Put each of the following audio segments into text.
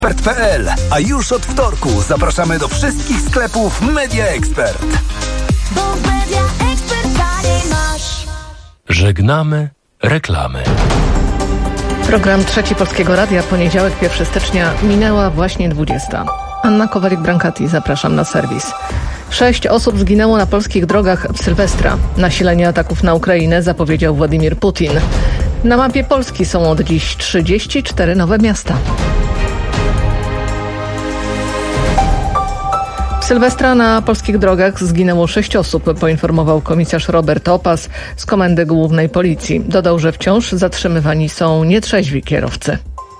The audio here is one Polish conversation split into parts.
Expert.pl. A już od wtorku zapraszamy do wszystkich sklepów Media Expert. Bo w Media Expert taniej masz. Żegnamy reklamy. Program Trzeci Polskiego Radia, poniedziałek 1 stycznia, minęła właśnie 20. Anna Kowalik-Brankati, zapraszam na serwis. 6 osób zginęło na polskich drogach w Sylwestra. Nasilenie ataków na Ukrainę zapowiedział Władimir Putin. Na mapie Polski są od dziś 34 nowe miasta. W Sylwestra na polskich drogach zginęło 6 osób, poinformował komisarz Robert Opas z Komendy Głównej Policji. Dodał, że wciąż zatrzymywani są nietrzeźwi kierowcy.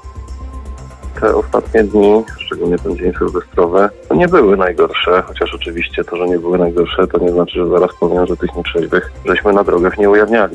Te ostatnie dni, szczególnie ten dzień sylwestrowy, to nie były najgorsze, chociaż oczywiście to, że nie były najgorsze, to nie znaczy, że zaraz powiem, że tych nietrzeźwych żeśmy na drogach nie ujawniali.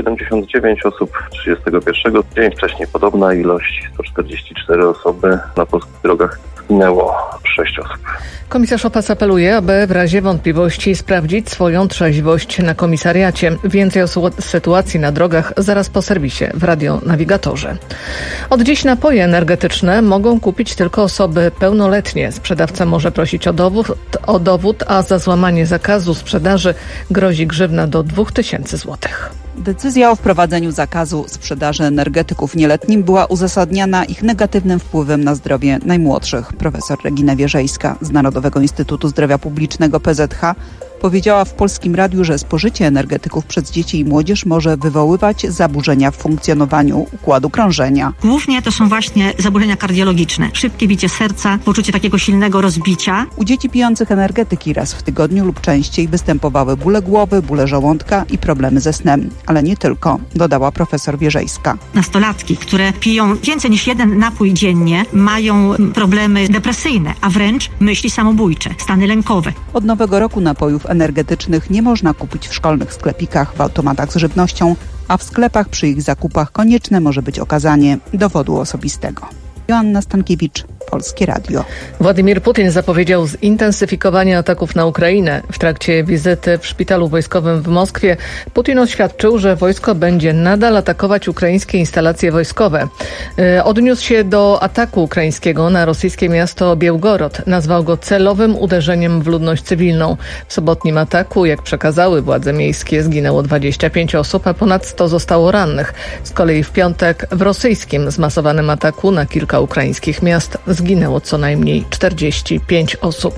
179 osób 31, dzień wcześniej podobna ilość, 144 osoby na polskich drogach zginęło 6 osób. Komisarz Opas apeluje, aby w razie wątpliwości sprawdzić swoją trzeźwość na komisariacie. Więcej o sytuacji na drogach zaraz po serwisie w Radionawigatorze. Od dziś napoje energetyczne mogą kupić tylko osoby pełnoletnie. Sprzedawca może prosić o dowód, a za złamanie zakazu sprzedaży grozi grzywna do 2000 zł. Decyzja o wprowadzeniu zakazu sprzedaży energetyków nieletnim była uzasadniana ich negatywnym wpływem na zdrowie najmłodszych. Profesor Regina Wierzejska z Narodowego Instytutu Zdrowia Publicznego PZH powiedziała w Polskim Radiu, że spożycie energetyków przez dzieci i młodzież może wywoływać zaburzenia w funkcjonowaniu układu krążenia. Głównie to są właśnie zaburzenia kardiologiczne. Szybkie bicie serca, poczucie takiego silnego rozbicia. U dzieci pijących energetyki raz w tygodniu lub częściej występowały bóle głowy, bóle żołądka i problemy ze snem. Ale nie tylko, dodała profesor Wierzejska. Nastolatki, które piją więcej niż jeden napój dziennie, mają problemy depresyjne, a wręcz myśli samobójcze, stany lękowe. Od nowego roku napojów energetycznych nie można kupić w szkolnych sklepikach, w automatach z żywnością, a w sklepach przy ich zakupach konieczne może być okazanie dowodu osobistego. Joanna Stankiewicz, Polskie Radio. Władimir Putin zapowiedział zintensyfikowanie ataków na Ukrainę. W trakcie wizyty w szpitalu wojskowym w Moskwie Putin oświadczył, że wojsko będzie nadal atakować ukraińskie instalacje wojskowe. Odniósł się do ataku ukraińskiego na rosyjskie miasto Białgorod. Nazwał go celowym uderzeniem w ludność cywilną. W sobotnim ataku, jak przekazały władze miejskie, zginęło 25 osób, a ponad 100 zostało rannych. Z kolei w piątek w rosyjskim zmasowanym ataku na kilka ukraińskich miast zginęło co najmniej 45 osób.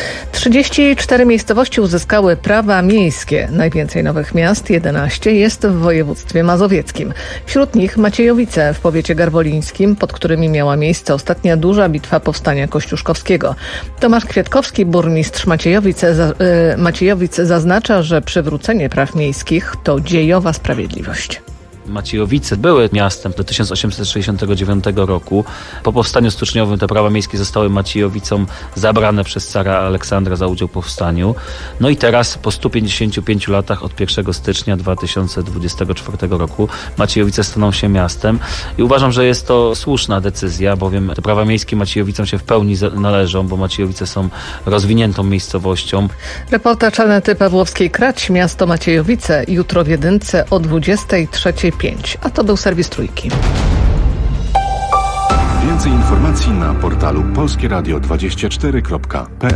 34 miejscowości uzyskały prawa miejskie. Najwięcej nowych miast, 11, jest w województwie mazowieckim. Wśród nich Maciejowice w powiecie garwolińskim, pod którymi miała miejsce ostatnia duża bitwa powstania kościuszkowskiego. Tomasz Kwiatkowski, burmistrz Maciejowic, zaznacza, że przywrócenie praw miejskich to dziejowa sprawiedliwość. Maciejowice były miastem do 1869 roku. Po powstaniu styczniowym te prawa miejskie zostały Maciejowicom zabrane przez cara Aleksandra za udział w powstaniu. No i teraz po 155 latach od 1 stycznia 2024 roku Maciejowice staną się miastem i uważam, że jest to słuszna decyzja, bowiem te prawa miejskie Maciejowicom się w pełni należą, bo Maciejowice są rozwiniętą miejscowością. Reportaż Anety Pawłowskiej-Krać, miasto Maciejowice, jutro w Jedynce o 23:05. A to był serwis Trójki. Więcej informacji na portalu polskieradio24.pl.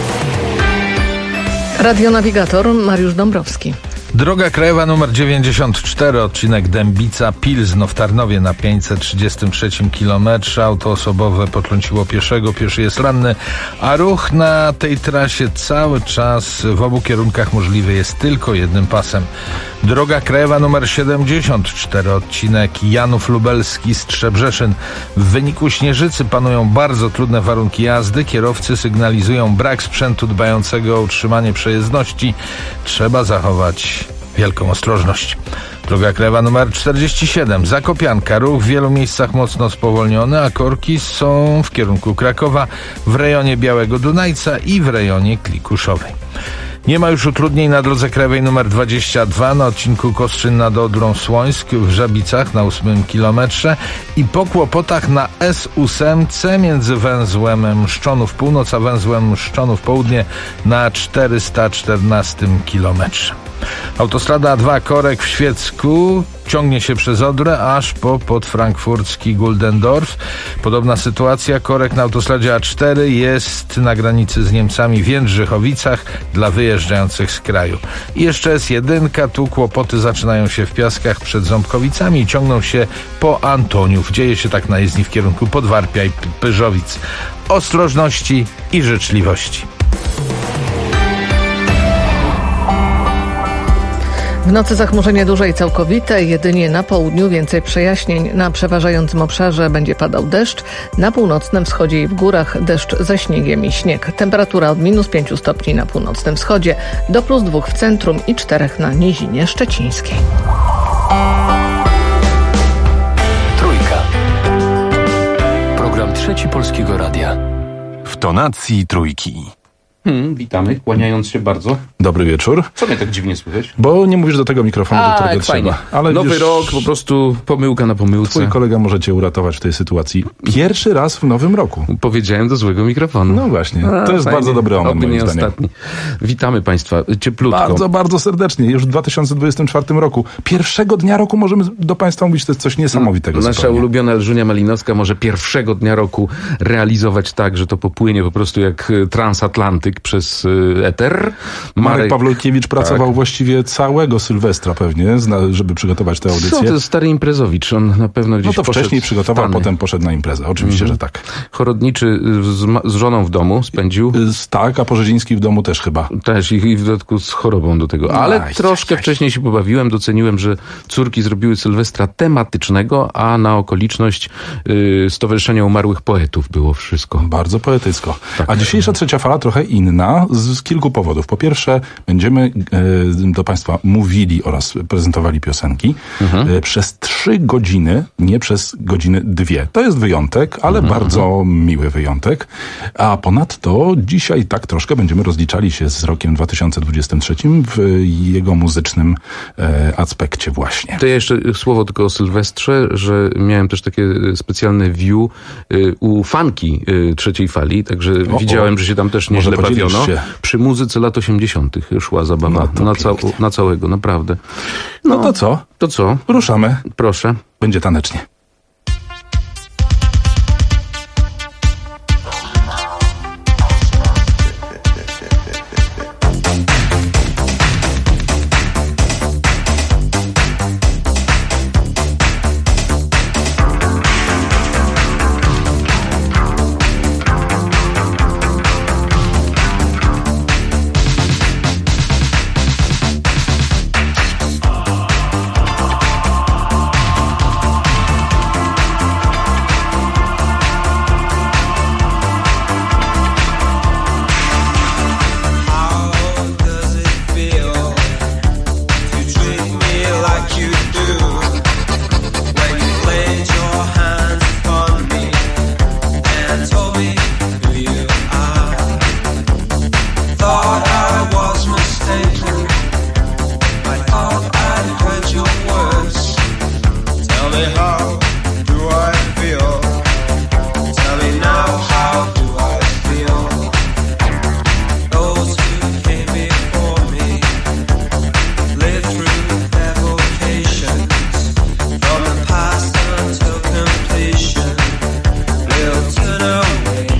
Radionawigator Mariusz Dąbrowski. Droga krajowa nr 94, odcinek Dębica-Pilzno w Tarnowie na 533 kilometrze. Auto osobowe potrąciło pieszego, pieszy jest ranny, a ruch na tej trasie cały czas w obu kierunkach możliwy jest tylko jednym pasem. Droga krajowa nr 74, odcinek Janów Lubelski-Strzebrzeszyn. W wyniku śnieżycy panują bardzo trudne warunki jazdy. Kierowcy sygnalizują brak sprzętu dbającego o utrzymanie przejezdności. Trzeba zachować wielką ostrożność. Droga krajowa nr 47, Zakopianka. Ruch w wielu miejscach mocno spowolniony, a korki są w kierunku Krakowa, w rejonie Białego Dunajca i w rejonie Klikuszowej. Nie ma już utrudnień na drodze krajowej nr 22 na odcinku Kostrzyn nad Odrą-Słońsk w Żabicach na 8 kilometrze i po kłopotach na S8 między węzłem Mszczonów Północ a węzłem Mszczonów Południe na 414 kilometrze. Autostrada A2 Korek w Świecku ciągnie się przez Odrę aż po podfrankfurcki Guldendorf. Podobna sytuacja. Korek na autostradzie A4 jest na granicy z Niemcami w Jędrzychowicach dla wyjeżdżających z kraju. I jeszcze S1. Tu kłopoty zaczynają się w Piaskach przed Ząbkowicami i ciągną się po Antoniów. Dzieje się tak na jezdni w kierunku Podwarpia i Pyrzowic. Ostrożności i życzliwości. W nocy zachmurzenie duże i całkowite, jedynie na południu więcej przejaśnień. Na przeważającym obszarze będzie padał deszcz, na północnym wschodzie i w górach deszcz ze śniegiem i śnieg. Temperatura od -5 stopni na północnym wschodzie do +2 w centrum i 4 na Nizinie Szczecińskiej. Trójka. Program Trzeci Polskiego Radia. W tonacji trójki. Witamy, kłaniając się bardzo. Dobry wieczór. Co mnie tak dziwnie słychać? Bo nie mówisz do tego mikrofonu, do którego fajnie. trzeba. Ale Nowy widzisz, rok, po prostu pomyłka na pomyłce. twój kolega może cię uratować w tej sytuacji. Pierwszy raz w nowym roku. Powiedziałem do złego mikrofonu. No właśnie, to jest bardzo dobry omen, Oby moim nie zdaniem. ostatni. Witamy Państwa cieplutko. Bardzo, bardzo serdecznie. Już w 2024 roku. Pierwszego dnia roku możemy do Państwa mówić, to jest coś niesamowitego. Nasza zupełnie. ulubiona Elżunia Malinowska może pierwszego dnia roku realizować tak, że to popłynie po prostu jak transatlantyk przez eter. Marek Pawłowkiewicz pracował właściwie całego Sylwestra pewnie, żeby przygotować tę audycję. To jest stary imprezowicz, on na pewno gdzieś No to wcześniej przygotował, Stany. potem poszedł na imprezę. Oczywiście, że tak. Chorodniczy z żoną w domu spędził. Tak, a Porzeziński w domu też chyba. Też i w dodatku z chorobą do tego. Ale troszkę wcześniej się pobawiłem, doceniłem, że córki zrobiły Sylwestra tematycznego, a na okoliczność Stowarzyszenia Umarłych Poetów było wszystko. Bardzo poetycko. Tak. A dzisiejsza trzecia fala trochę inna z kilku powodów. Po pierwsze, będziemy do Państwa mówili oraz prezentowali piosenki przez 3 godziny, nie przez godziny 2. To jest wyjątek, ale bardzo miły wyjątek. A ponadto dzisiaj tak troszkę będziemy rozliczali się z rokiem 2023 w jego muzycznym aspekcie właśnie. To ja jeszcze słowo tylko o Sylwestrze, że miałem też takie specjalne view u fanki trzeciej fali, także widziałem, że się tam też nieźle bawiono. Przy muzyce lat 80. szła zabawa na całego, naprawdę. No to co? To co? Ruszamy. Proszę. Będzie tanecznie. From the past until completion, we'll turn away.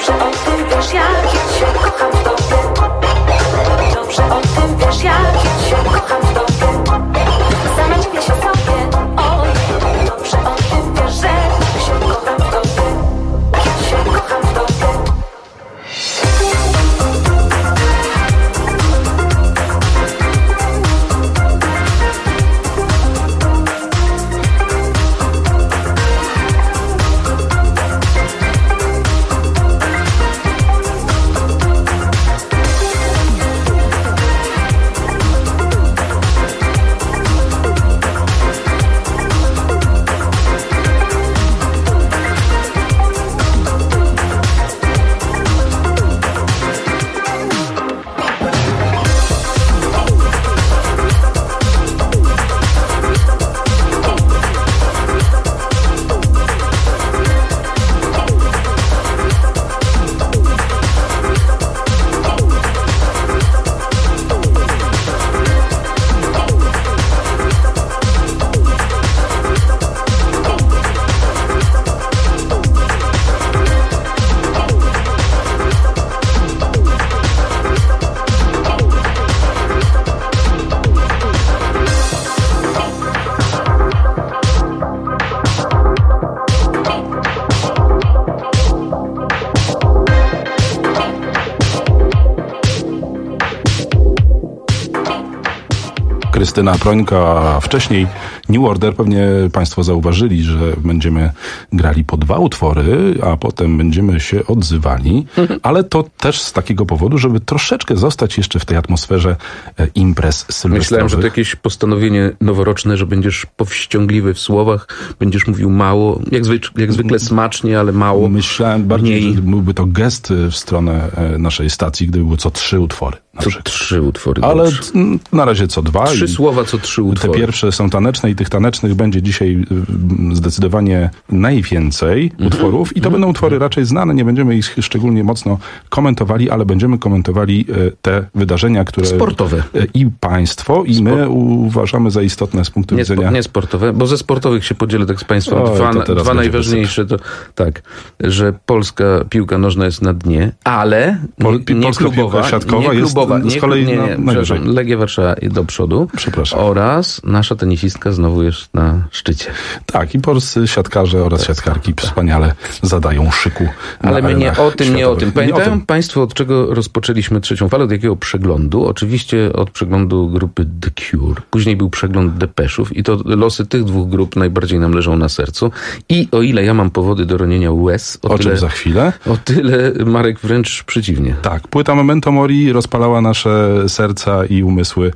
Dobrze o tym wiesz, jak ja się kocham w tobie. Dobrze o tym wiesz, jak ja się kocham w tobie. Sama dziwię się sobie, oj. Dobrze o tym wiesz, że ja się kocham w tobie. Ja się kocham w tobie. Krystyna Prońko, a wcześniej New Order. Pewnie Państwo zauważyli, że będziemy grali po 2 utwory, a potem będziemy się odzywali, ale to też z takiego powodu, żeby troszeczkę zostać jeszcze w tej atmosferze imprez sylwestrowych. Myślałem, że to jakieś postanowienie noworoczne, że będziesz powściągliwy w słowach, będziesz mówił mało, jak zwykle smacznie, ale mało. Myślałem bardziej, że byłby to gest w stronę naszej stacji, gdyby było co 3 utwory. Co 3 utwory. Ale na razie co 2. 3 słowa, co 3 utwory. Te pierwsze są taneczne i tych tanecznych będzie dzisiaj zdecydowanie najwięcej utworów i to będą utwory raczej znane, nie będziemy ich szczególnie mocno komentowali, ale będziemy komentowali te wydarzenia, które sportowe i państwo, i my uważamy za istotne z punktu widzenia... Nie sportowe, bo ze sportowych się podzielę tak z państwem. Dwa najważniejsze to tak, że polska piłka nożna jest na dnie, ale nie klubowa, siatkowa jest z kolei przepraszam, Legia Warszawa do przodu. Przepraszam. Oraz nasza tenisistka znowu jest na szczycie. Tak, i polscy siatkarze oraz siatkarki wspaniale zadają szyku. Ale my nie o tym. Pamiętają Państwo, od czego rozpoczęliśmy trzecią falę? Od jakiego przeglądu? Oczywiście od przeglądu grupy The Cure. Później był przegląd Depeszów i to losy tych 2 grup najbardziej nam leżą na sercu. I o ile ja mam powody do ronienia łez, o czym za chwilę? O tyle Marek wręcz przeciwnie. Tak, płyta Memento Mori rozpalała nasze serca i umysły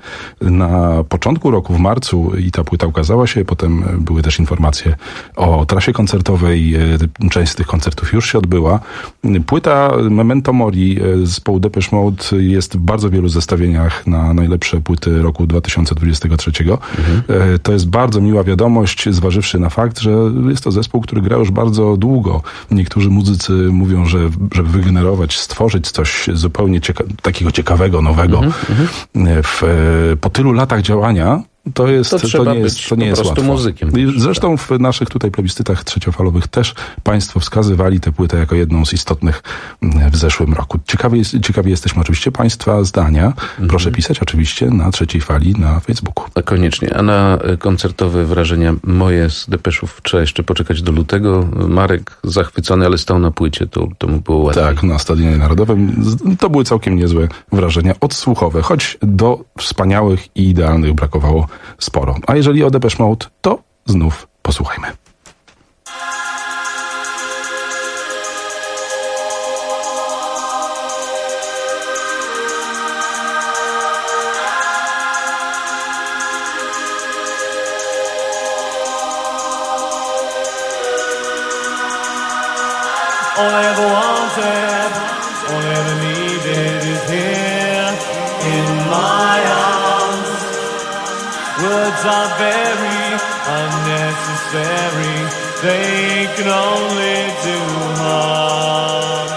na początku roku, w marcu, i ta płyta ukazała się. Potem były też informacje o trasie koncertowej. Część z tych koncertów już się odbyła. Płyta Memento Mori zespołu Depeche Mode jest w bardzo wielu zestawieniach na najlepsze płyty roku 2023. To jest bardzo miła wiadomość, zważywszy na fakt, że jest to zespół, który gra już bardzo długo. Niektórzy muzycy mówią, że żeby wygenerować, stworzyć coś zupełnie takiego ciekawego, nowego po tylu latach działania, to nie jest łatwo. Muzykiem. Zresztą w naszych tutaj plebiscytach trzeciofalowych też Państwo wskazywali tę płytę jako jedną z istotnych w zeszłym roku. Ciekawi jesteśmy oczywiście Państwa zdania. Proszę pisać oczywiście na Trzeciej Fali na Facebooku. Koniecznie. A na koncertowe wrażenia moje z Depeszów trzeba jeszcze poczekać do lutego. Marek zachwycony, ale stał na płycie, to mu było łatwiej. Tak, na Stadionie Narodowym. To były całkiem niezłe wrażenia odsłuchowe, choć do wspaniałych i idealnych brakowało sporo. A jeżeli o Depeche Mode, to znów posłuchajmy. All I ever wanted, all I ever needed is here in my arms. Words are very unnecessary, they can only do harm.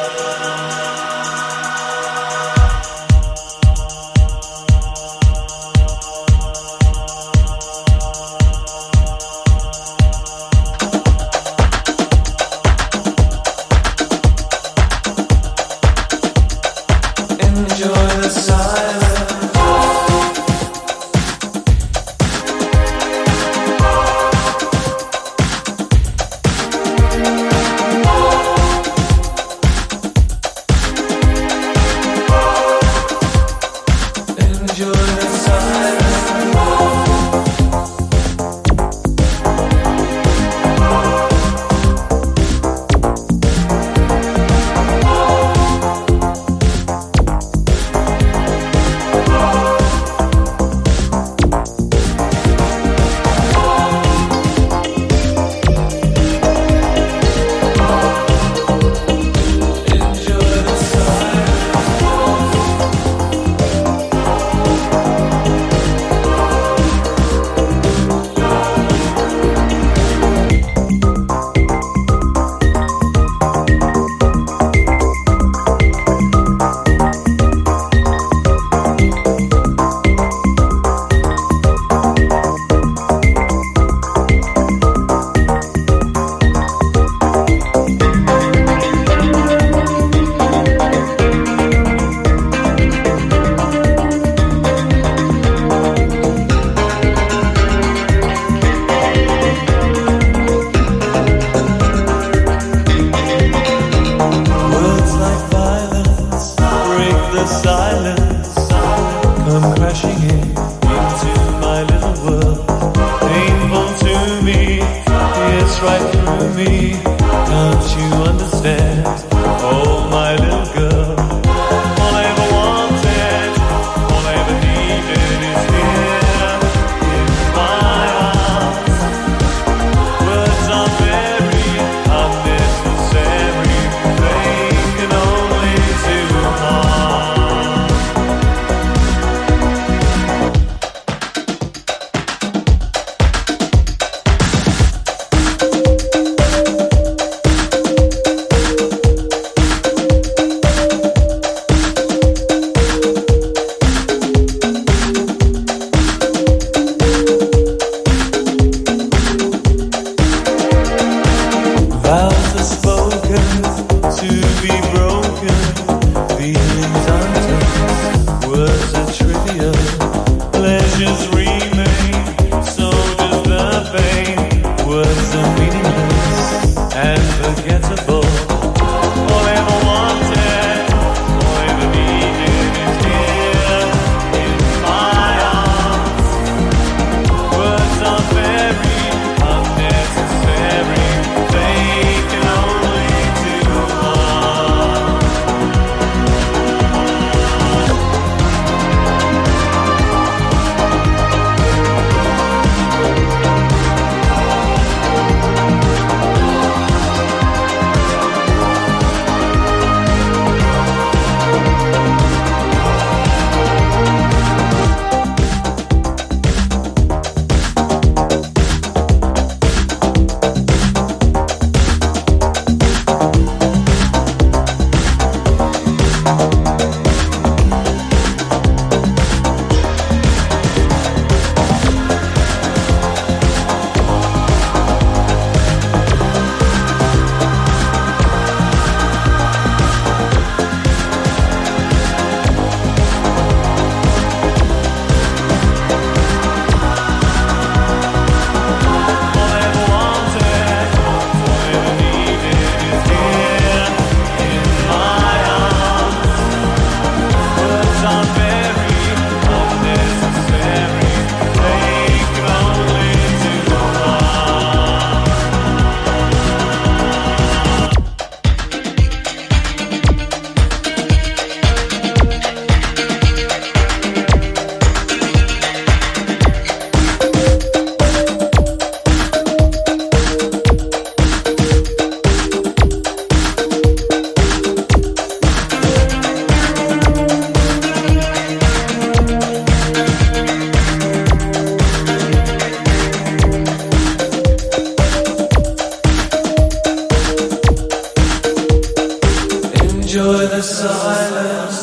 Enjoy the silence.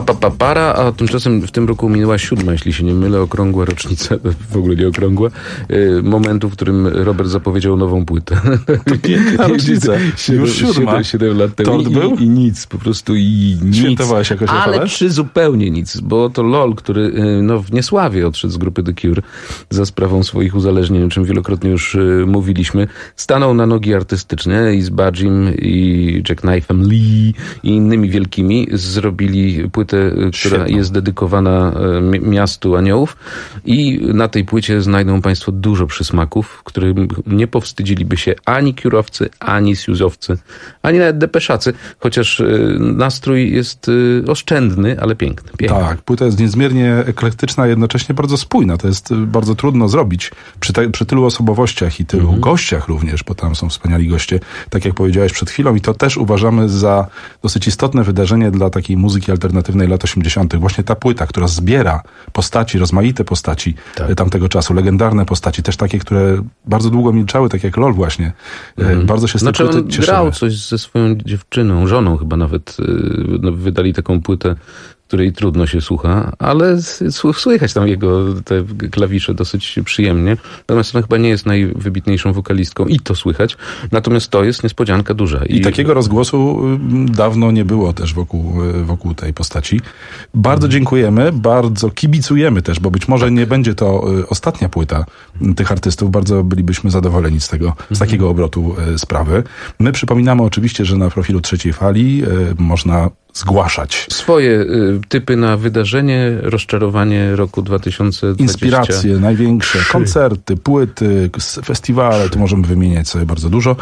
Para, a tymczasem w tym roku minęła 7, jeśli się nie mylę, okrągła rocznica, w ogóle nie okrągła, momentu, w którym Robert zapowiedział nową płytę. To piękna rocznica. Już 7 lat temu. Tort był? I nic, po prostu i nic. Świętowałeś jakoś Ale czy zupełnie nic, bo to LOL, który w niesławie odszedł z grupy The Cure za sprawą swoich uzależnień, o czym wielokrotnie już mówiliśmy, stanął na nogi artystycznie i z Budgiem i Jackknife'em Lee i innymi wielkimi zrobili płytę, która jest dedykowana miastu aniołów i na tej płycie znajdą państwo dużo przysmaków, którym nie powstydziliby się ani Cure'owcy, ani Suze'owcy, ani nawet Depeszacy, chociaż nastrój jest oszczędny, ale piękny. Tak, płyta jest niezmiernie eklektyczna, jednocześnie bardzo spójna. To jest bardzo trudno zrobić przy tylu osobowościach i tylu gościach również, bo tam są wspaniali goście, tak jak powiedziałeś przed chwilą, i to też uważamy za dosyć istotne wydarzenie dla takiej muzyki alternatywnej lat 80. Właśnie ta płyta, która zbiera postaci, rozmaite postaci tamtego czasu, legendarne postaci, też takie, które bardzo długo milczały, tak jak LOL właśnie. Bardzo się z tej płyty cieszymy. Grał coś ze swoją dziewczyną, żoną chyba nawet, wydali taką płytę, której trudno się słucha, ale słychać tam jego te klawisze dosyć przyjemnie. Natomiast ona chyba nie jest najwybitniejszą wokalistką i to słychać. Natomiast to jest niespodzianka duża. I takiego rozgłosu dawno nie było też wokół tej postaci. Bardzo dziękujemy, bardzo kibicujemy też, bo być może nie będzie to ostatnia płyta tych artystów. Bardzo bylibyśmy zadowoleni z takiego obrotu sprawy. My przypominamy oczywiście, że na profilu Trzeciej Fali można zgłaszać swoje typy na wydarzenie, rozczarowanie roku 2020. Inspiracje największe, koncerty, płyty, festiwale, tu możemy wymieniać sobie bardzo dużo.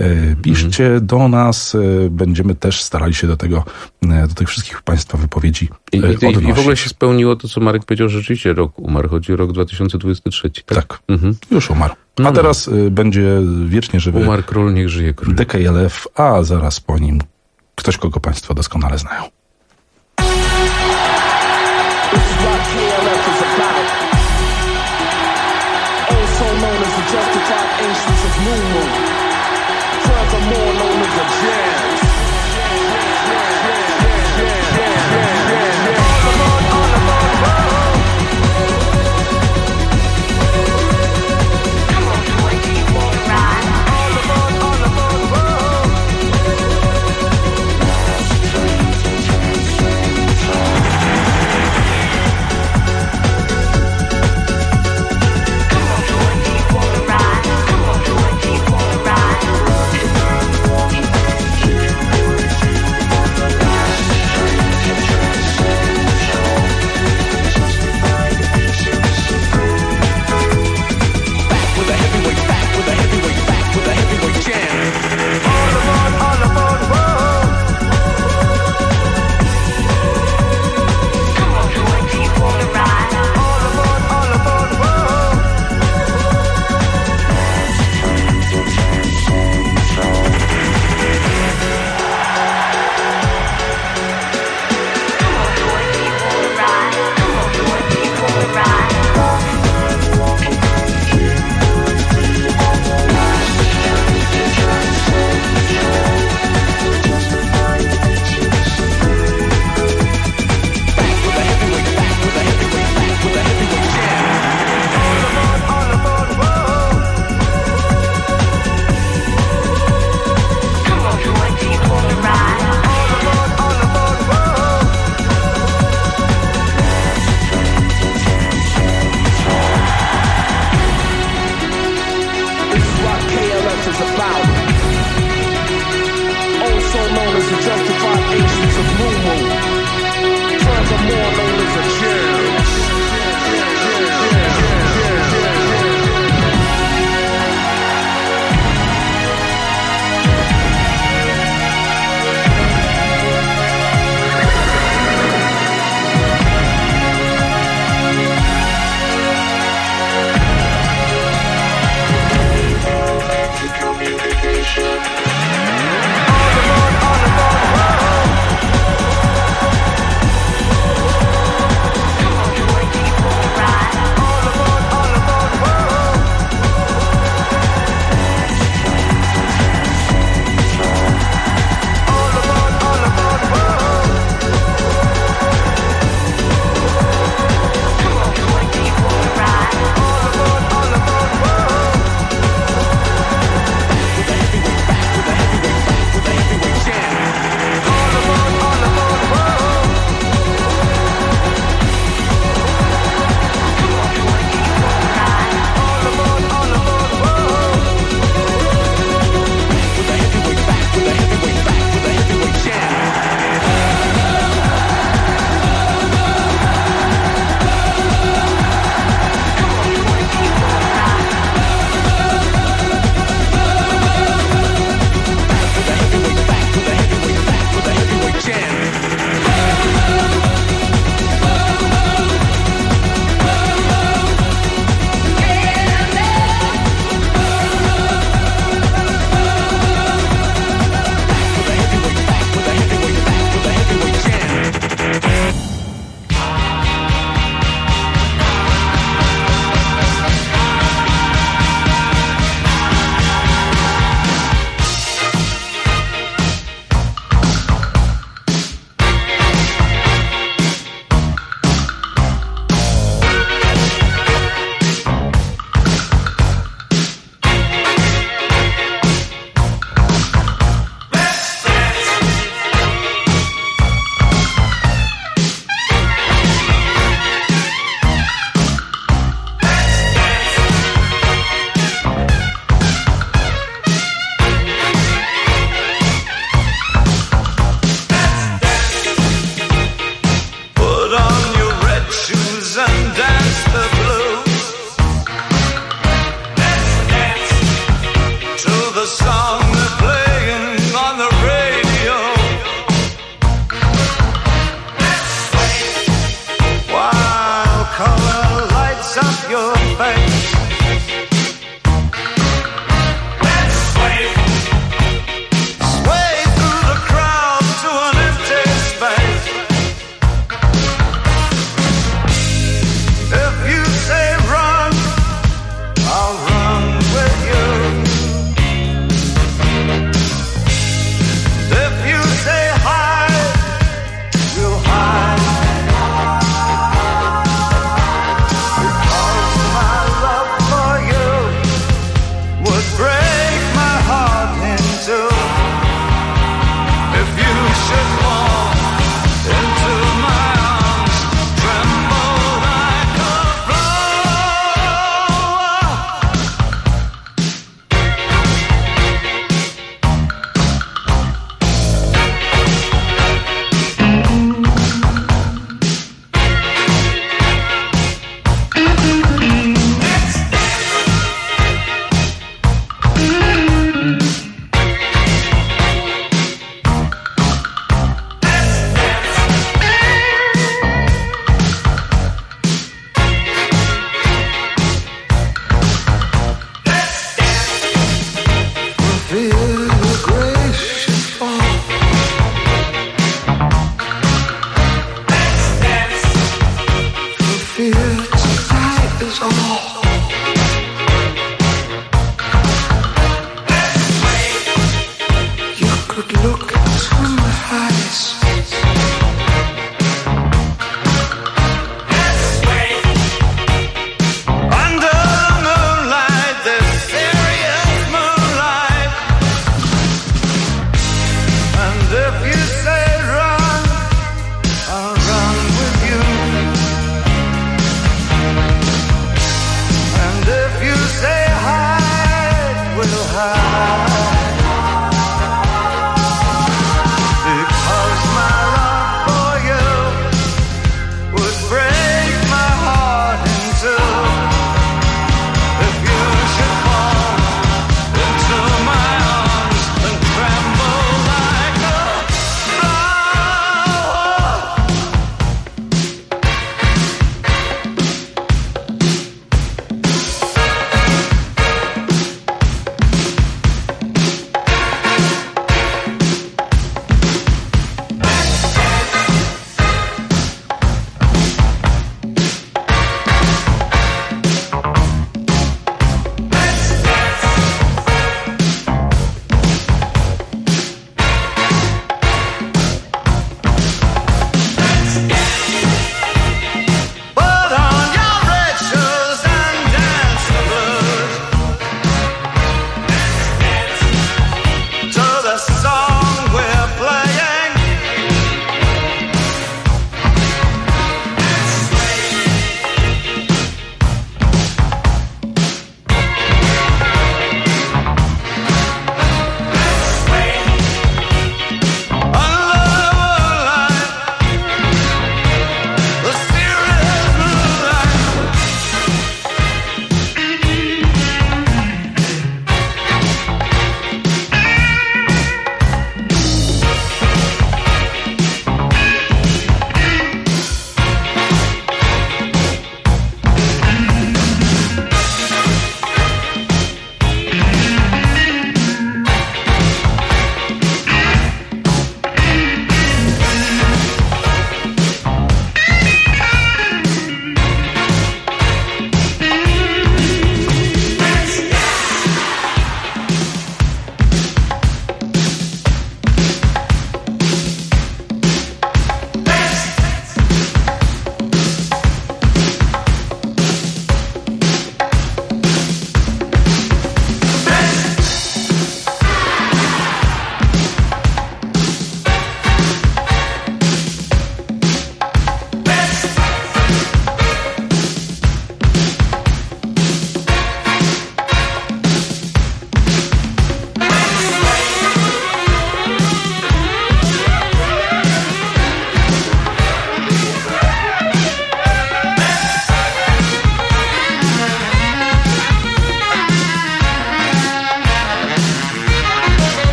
Piszcie do nas, będziemy też starali się do tych wszystkich państwa wypowiedzi odnosić. I w ogóle się spełniło to, co Marek powiedział, że rzeczywiście rok umarł. Chodzi o rok 2023. Tak, już umarł. A teraz będzie wiecznie żywy. Umarł król, niech żyje król. DKLF, a zaraz po nim ktoś, kogo państwo doskonale znają.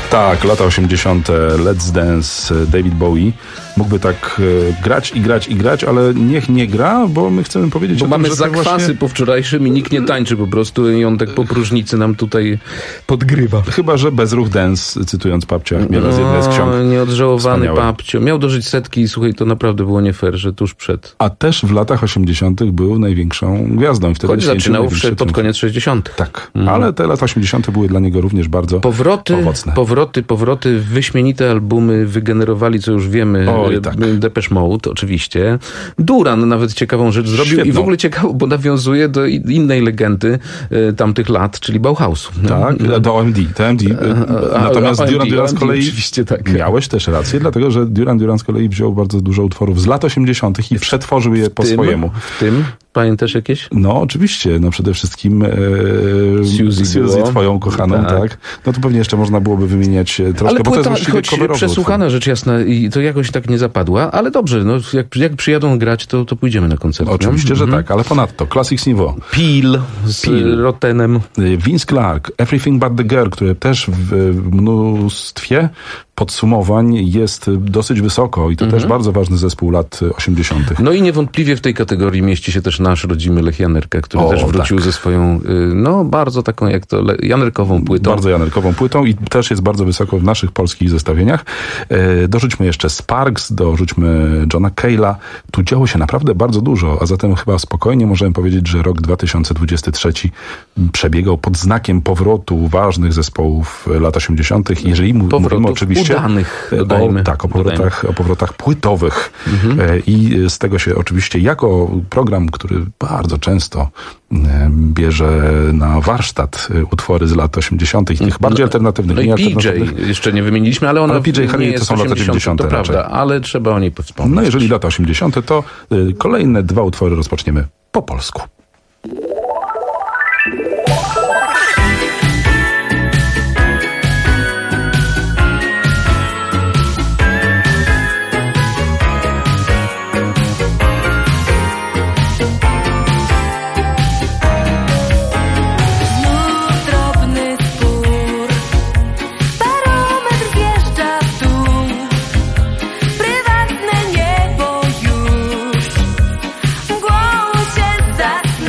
Tak, lata 80. Let's Dance, David Bowie. Mógłby tak grać, ale niech nie gra, bo my chcemy powiedzieć bo o tym, mamy że zakwasy właśnie... po wczorajszym i nikt nie tańczy po prostu i on tak po próżnicy nam tutaj podgrywa. Chyba że Bezruch Dance, cytując Papcia Chmiela z jednej z ksiąg. Nieodżałowany Papcio. Miał dożyć setki i słuchaj, to naprawdę było nie fair, że tuż przed. A też w latach 80. był największą gwiazdą. Wtedy choć zaczynał pod koniec 60. Tak, ale te lata 80. były dla niego również bardzo owocne. Powroty, wyśmienite albumy wygenerowali, co już wiemy, Depeche Mode oczywiście. Duran nawet ciekawą rzecz zrobił. Świetną. I w ogóle ciekawo, bo nawiązuje do innej legendy tamtych lat, czyli Bauhausu. Tak, do OMD. Natomiast Duran z kolei oczywiście tak. Miałeś też rację, dlatego że Duran z kolei wziął bardzo dużo utworów z lat 80. i przetworzył je po swojemu. W tym pamiętasz jakieś? No oczywiście, przede wszystkim Suzy, twoją kochaną, tak. No to pewnie jeszcze można byłoby wymieniać troszkę, ale bo płyta, to jest właściwie coverowy przesłuchana utwór. rzecz jasna i to jakoś tak nie zapadła, ale dobrze, jak przyjadą grać, to pójdziemy na koncert. Oczywiście, że tak, ale ponadto Classics Niveau. Peel z Rotenem. Vince Clarke, Everything But The Girl, które też w mnóstwie podsumowań jest dosyć wysoko i to też bardzo ważny zespół lat 80. No i niewątpliwie w tej kategorii mieści się też nasz rodzimy Lech Janerka, który też wrócił ze swoją, bardzo taką jak to janerkową płytą. Bardzo janerkową płytą i też jest bardzo wysoko w naszych polskich zestawieniach. Dorzućmy jeszcze Sparks, dorzućmy Johna Cale'a. Tu działo się naprawdę bardzo dużo, a zatem chyba spokojnie możemy powiedzieć, że rok 2023 przebiegał pod znakiem powrotu ważnych zespołów lat 80. Jeżeli mówimy oczywiście udanych, o powrotach płytowych. I z tego się oczywiście jako program, który bardzo często bierze na warsztat utwory z lat 80. tych bardziej alternatywnych. No i PJ jeszcze nie wymieniliśmy, ale ona PJ Harriet to są lata 90. To prawda, ale trzeba o niej wspomnieć. No jeżeli lata 80. to kolejne dwa utwory rozpoczniemy po polsku. Prywatne niebo już mgłą się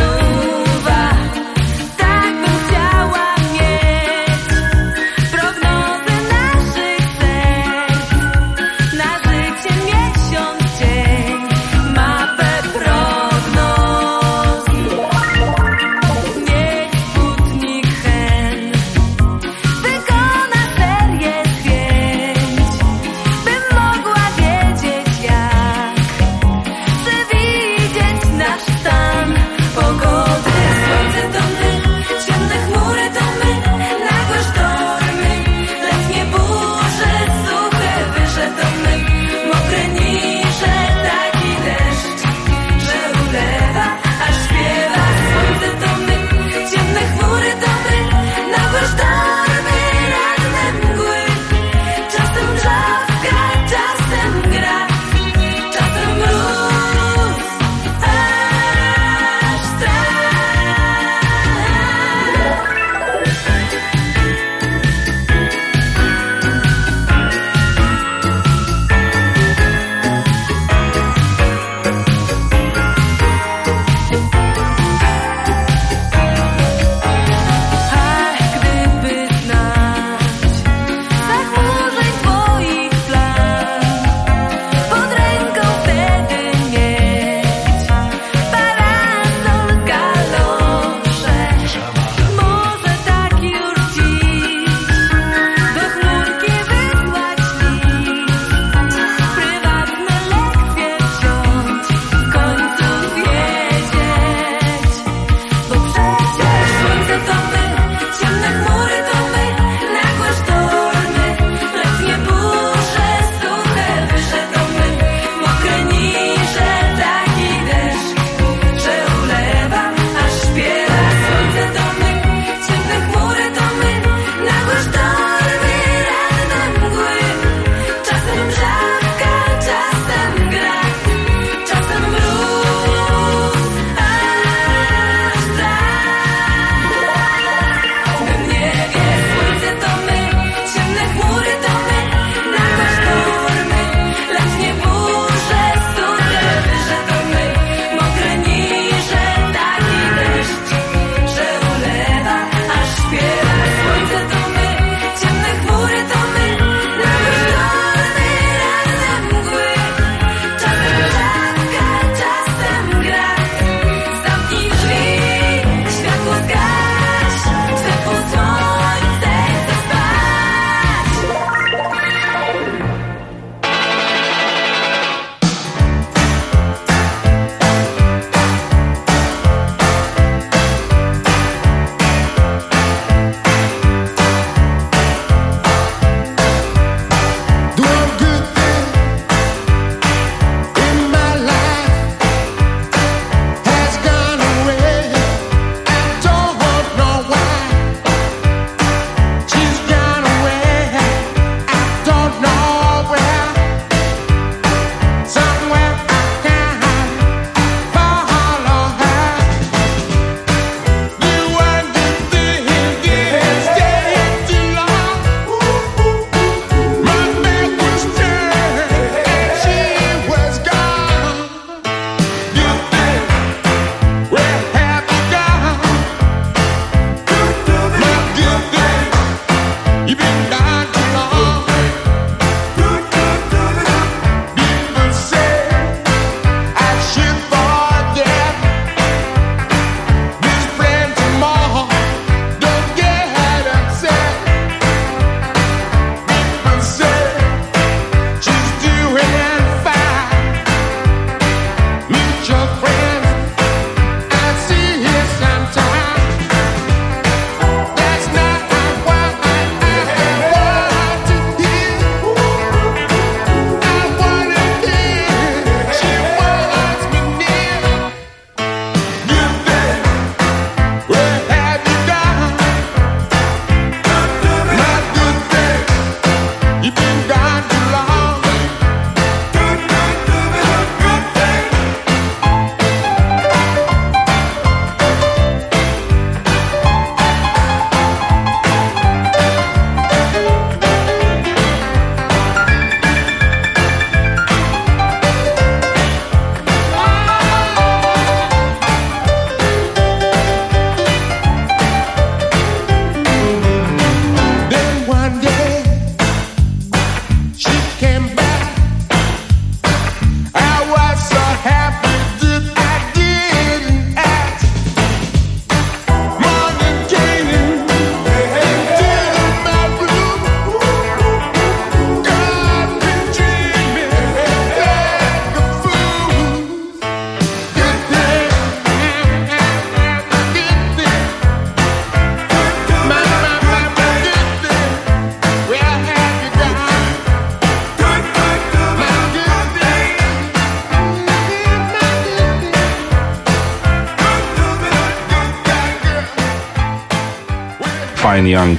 Fine Young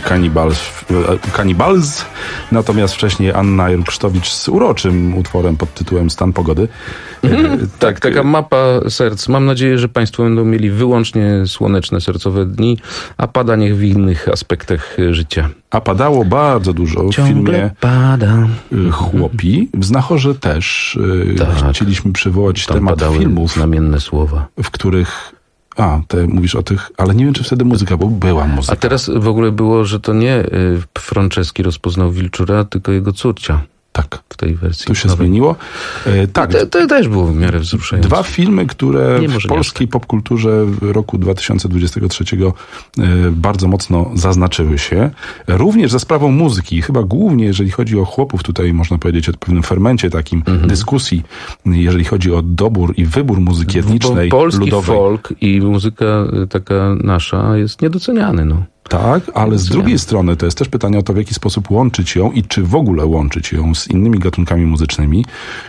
Cannibals, natomiast wcześniej Anna Jurksztowicz z uroczym utworem pod tytułem Stan pogody. Tak, taka mapa serc. Mam nadzieję, że Państwo będą mieli wyłącznie słoneczne, sercowe dni, a pada niech w innych aspektach życia. A padało bardzo dużo w filmie pada. Chłopi. W Znachorze też chcieliśmy przywołać Tam temat filmów, znamienne słowa, w których... Te mówisz o tych, ale nie wiem, czy wtedy muzyka, bo była muzyka. A teraz w ogóle było, że to nie Franceski rozpoznał wilczura, tylko jego córcia. Tak. W tej wersji. Tu się zmieniło. Tak. To też było w miarę wzruszające. Dwa filmy, które w polskiej popkulturze w roku 2023 bardzo mocno zaznaczyły się. Również za sprawą muzyki. Chyba głównie, jeżeli chodzi o chłopów, tutaj można powiedzieć o pewnym fermencie takim dyskusji, jeżeli chodzi o dobór i wybór muzyki etnicznej, bo polski ludowej. folk i muzyka taka nasza jest niedoceniany, no. Tak, ale z drugiej strony to jest też pytanie o to, w jaki sposób łączyć ją i czy w ogóle łączyć ją z innymi gatunkami muzycznymi.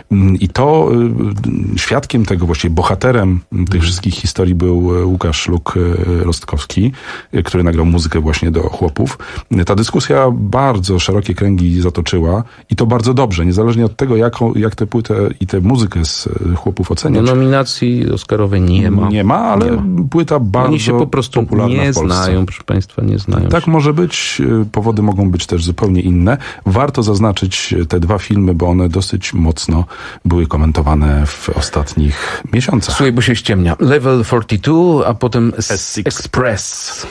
I to świadkiem tego, właściwie bohaterem tych wszystkich historii był Łukasz Luk-Rostkowski, który nagrał muzykę właśnie do chłopów. Ta dyskusja bardzo szerokie kręgi zatoczyła i to bardzo dobrze, niezależnie od tego, jak tę płytę i tę muzykę z chłopów oceniać. No, nominacji oscarowej nie ma. Nie ma, ale płyta bardzo Oni się po prostu popularna nie w Polsce. znają, proszę Państwa, nie znają. Tak może być. Powody mogą być też zupełnie inne. Warto zaznaczyć te dwa filmy, bo one dosyć mocno były komentowane w ostatnich miesiącach. Słuchaj, bo się ściemnia. Level 42, a potem Express.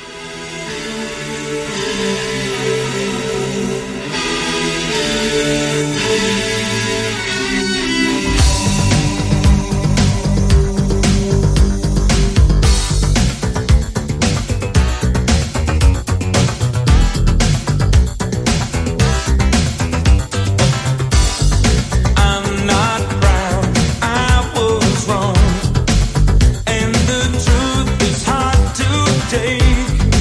Take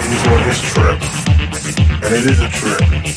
He's on his trip. And it is a trip.